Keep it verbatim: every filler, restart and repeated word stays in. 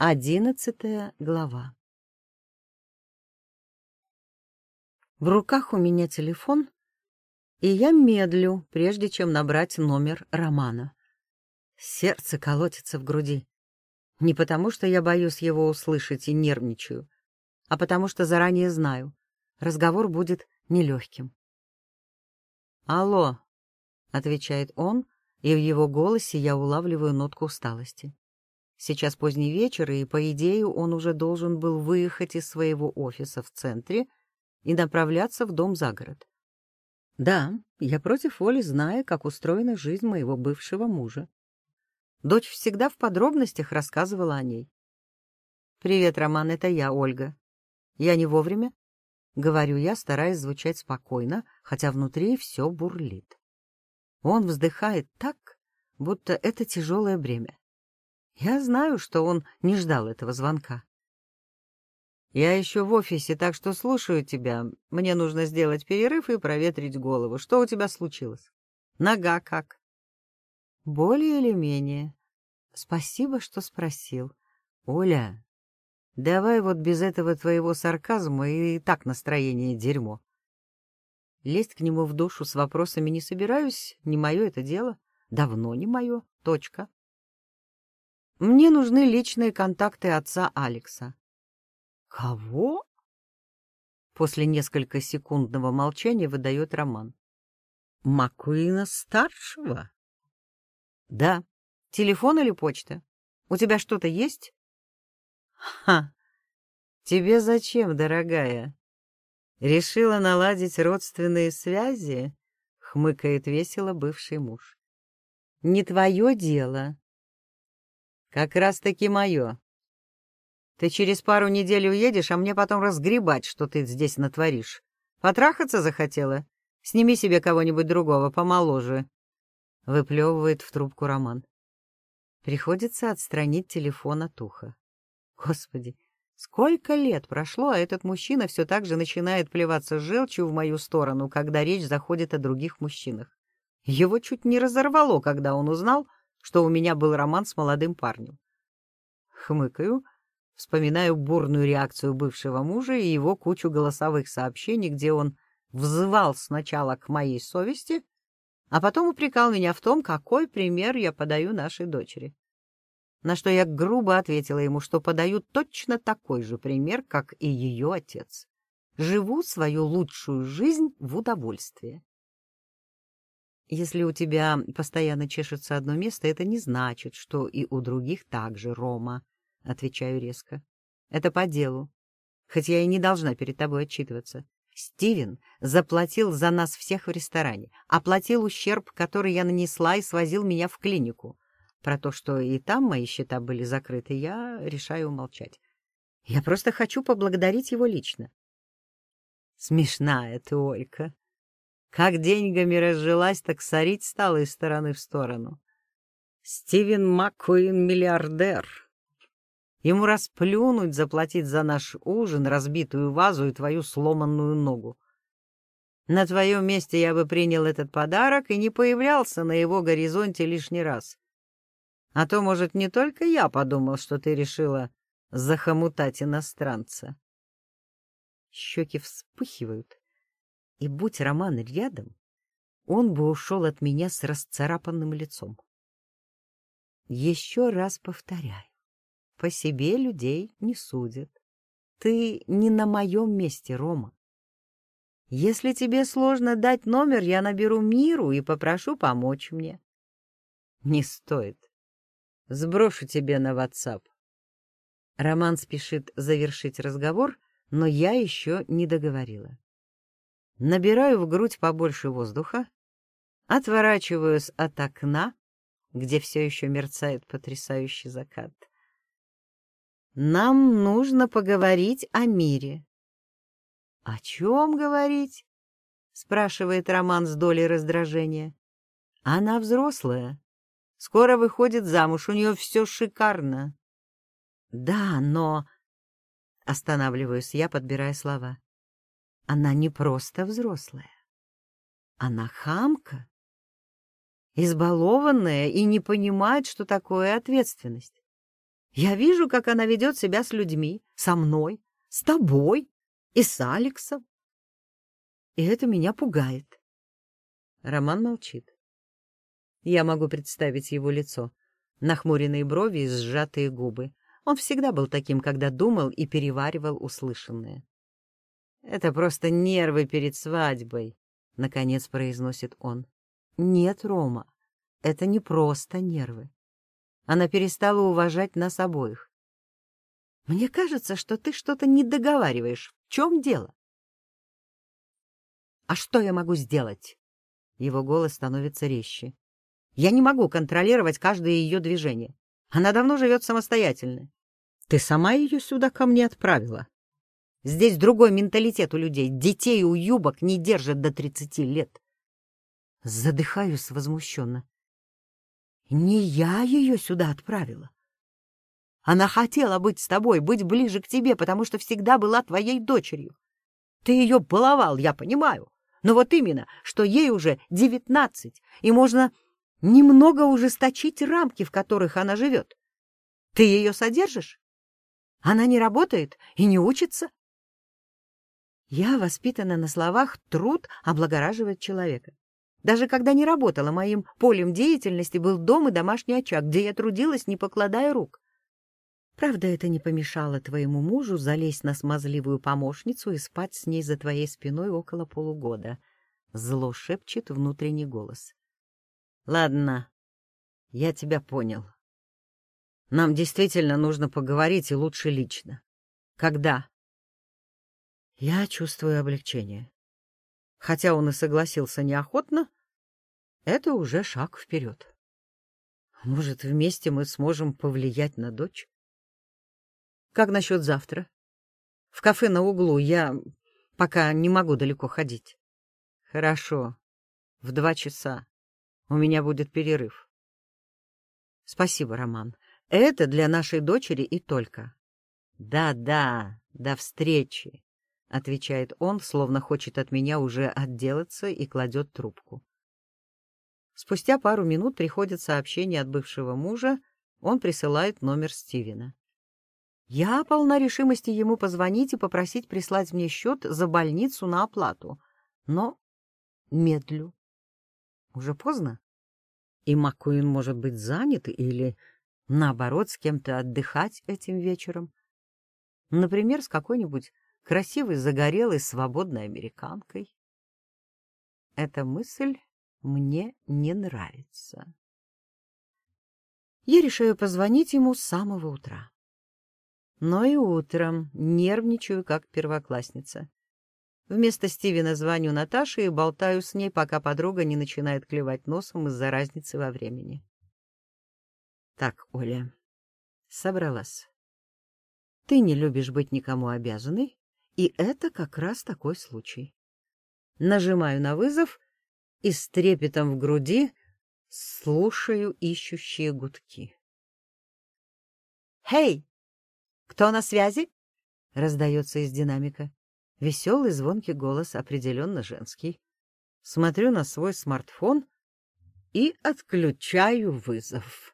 Одиннадцатая глава. В руках у меня телефон, и я медлю, прежде чем набрать номер Романа. Сердце колотится в груди. Не потому, что я боюсь его услышать и нервничаю, а потому что заранее знаю, разговор будет нелегким. «Алло», — отвечает он, и в его голосе я улавливаю нотку усталости. Сейчас поздний вечер, и, по идее, он уже должен был выехать из своего офиса в центре и направляться в дом за город. Да, я против воли знаю, как устроена жизнь моего бывшего мужа. Дочь всегда в подробностях рассказывала о ней. «Привет, Роман, это я, Ольга. Я не вовремя?» — говорю я, стараясь звучать спокойно, хотя внутри все бурлит. Он вздыхает так, будто это тяжелое бремя. Я знаю, что он не ждал этого звонка. «Я еще в офисе, так что слушаю тебя. Мне нужно сделать перерыв и проветрить голову. Что у тебя случилось? Нога как?» «Более или менее. Спасибо, что спросил. Оля, давай вот без этого твоего сарказма, и так настроение дерьмо». Лезть к нему в душу с вопросами не собираюсь, не мое это дело. Давно не мое. Точка. Мне нужны личные контакты отца Алекса. Кого? После несколько секундного молчания выдает Роман. Маккуина-старшего? Да. Телефон или почта? У тебя что-то есть? Ха! Тебе зачем, дорогая? Решила наладить родственные связи? Хмыкает весело бывший муж. Не твое дело. Как раз-таки мое. Ты через пару недель уедешь, а мне потом разгребать, что ты здесь натворишь. Потрахаться захотела? Сними себе кого-нибудь другого, помоложе. Выплевывает в трубку Роман. Приходится отстранить телефон от уха. Господи, сколько лет прошло, а этот мужчина все так же начинает плеваться желчью в мою сторону, когда речь заходит о других мужчинах. Его чуть не разорвало, когда он узнал, что у меня был роман с молодым парнем. Хмыкаю, вспоминаю бурную реакцию бывшего мужа и его кучу голосовых сообщений, где он взывал сначала к моей совести, а потом упрекал меня в том, какой пример я подаю нашей дочери. На что я грубо ответила ему, что подаю точно такой же пример, как и ее отец. Живу свою лучшую жизнь в удовольствии. Если у тебя постоянно чешется одно место, это не значит, что и у других так же, Рома, — отвечаю резко. Это по делу. Хоть я и не должна перед тобой отчитываться. Стивен заплатил за нас всех в ресторане, оплатил ущерб, который я нанесла, и свозил меня в клинику. Про то, что и там мои счета были закрыты, я решаю умолчать. Я просто хочу поблагодарить его лично. Смешная ты, Олька. Как деньгами разжилась, так сорить стала из стороны в сторону. Стивен Маккуин — миллиардер. Ему расплюнуть, заплатить за наш ужин, разбитую вазу и твою сломанную ногу. На твоем месте я бы принял этот подарок и не появлялся на его горизонте лишний раз. А то, может, не только я подумал, что ты решила захомутать иностранца. Щеки вспыхивают. И будь Роман рядом, он бы ушел от меня с расцарапанным лицом. Еще раз повторяю, по себе людей не судят. Ты не на моем месте, Рома. Если тебе сложно дать номер, я наберу Миру и попрошу помочь мне. Не стоит. Сброшу тебе на WhatsApp. Роман спешит завершить разговор, но я еще не договорила. Набираю в грудь побольше воздуха, отворачиваюсь от окна, где все еще мерцает потрясающий закат. Нам нужно поговорить о Мире. — О чем говорить? — спрашивает Роман с долей раздражения. — Она взрослая. Скоро выходит замуж, у нее все шикарно. — Да, но... Останавливаюсь я, подбирая слова. Она не просто взрослая. Она хамка, избалованная и не понимает, что такое ответственность. Я вижу, как она ведет себя с людьми, со мной, с тобой и с Алексом. И это меня пугает. Роман молчит. Я могу представить его лицо. Нахмуренные брови и сжатые губы. Он всегда был таким, когда думал и переваривал услышанное. «Это просто нервы перед свадьбой», — наконец произносит он. «Нет, Рома, это не просто нервы. Она перестала уважать нас обоих. Мне кажется, что ты что-то не договариваешь. В чем дело?» «А что я могу сделать?» Его голос становится резче. «Я не могу контролировать каждое ее движение. Она давно живет самостоятельно. Ты сама ее сюда ко мне отправила. Здесь другой менталитет у людей. Детей у юбок не держат до тридцати лет». Задыхаюсь возмущенно. «Не я ее сюда отправила. Она хотела быть с тобой, быть ближе к тебе, потому что всегда была твоей дочерью. Ты ее баловал, я понимаю. Но вот именно, что ей уже девятнадцать, и можно немного ужесточить рамки, в которых она живет. Ты ее содержишь? Она не работает и не учится?» Я воспитана на словах «труд облагораживает человека». Даже когда не работала, моим полем деятельности был дом и домашний очаг, где я трудилась, не покладая рук. Правда, это не помешало твоему мужу залезть на смазливую помощницу и спать с ней за твоей спиной около полугода. Зло шепчет внутренний голос. Ладно, я тебя понял. Нам действительно нужно поговорить, и лучше лично. Когда? Я чувствую облегчение. Хотя он и согласился неохотно, это уже шаг вперед. Может, вместе мы сможем повлиять на дочь? Как насчет завтра? В кафе на углу. Я пока не могу далеко ходить. Хорошо. В два часа. У меня будет перерыв. Спасибо, Роман. Это для нашей дочери и только. Да-да, до встречи, отвечает он, словно хочет от меня уже отделаться, и кладет трубку. Спустя пару минут приходит сообщение от бывшего мужа. Он присылает номер Стивена. Я полна решимости ему позвонить и попросить прислать мне счет за больницу на оплату. Но медлю. Уже поздно. И Маккуин может быть занят или, наоборот, с кем-то отдыхать этим вечером. Например, с какой-нибудь красивой, загорелой, свободной американкой. Эта мысль мне не нравится. Я решаю позвонить ему с самого утра. Но и утром нервничаю, как первоклассница. Вместо Стивена звоню Наташе и болтаю с ней, пока подруга не начинает клевать носом из-за разницы во времени. Так, Оля, собралась. Ты не любишь быть никому обязанной, и это как раз такой случай. Нажимаю на вызов и с трепетом в груди слушаю ищущие гудки. «Хей! Кто на связи?» — раздается из динамика. Веселый звонкий голос, определенно женский. Смотрю на свой смартфон и отключаю вызов.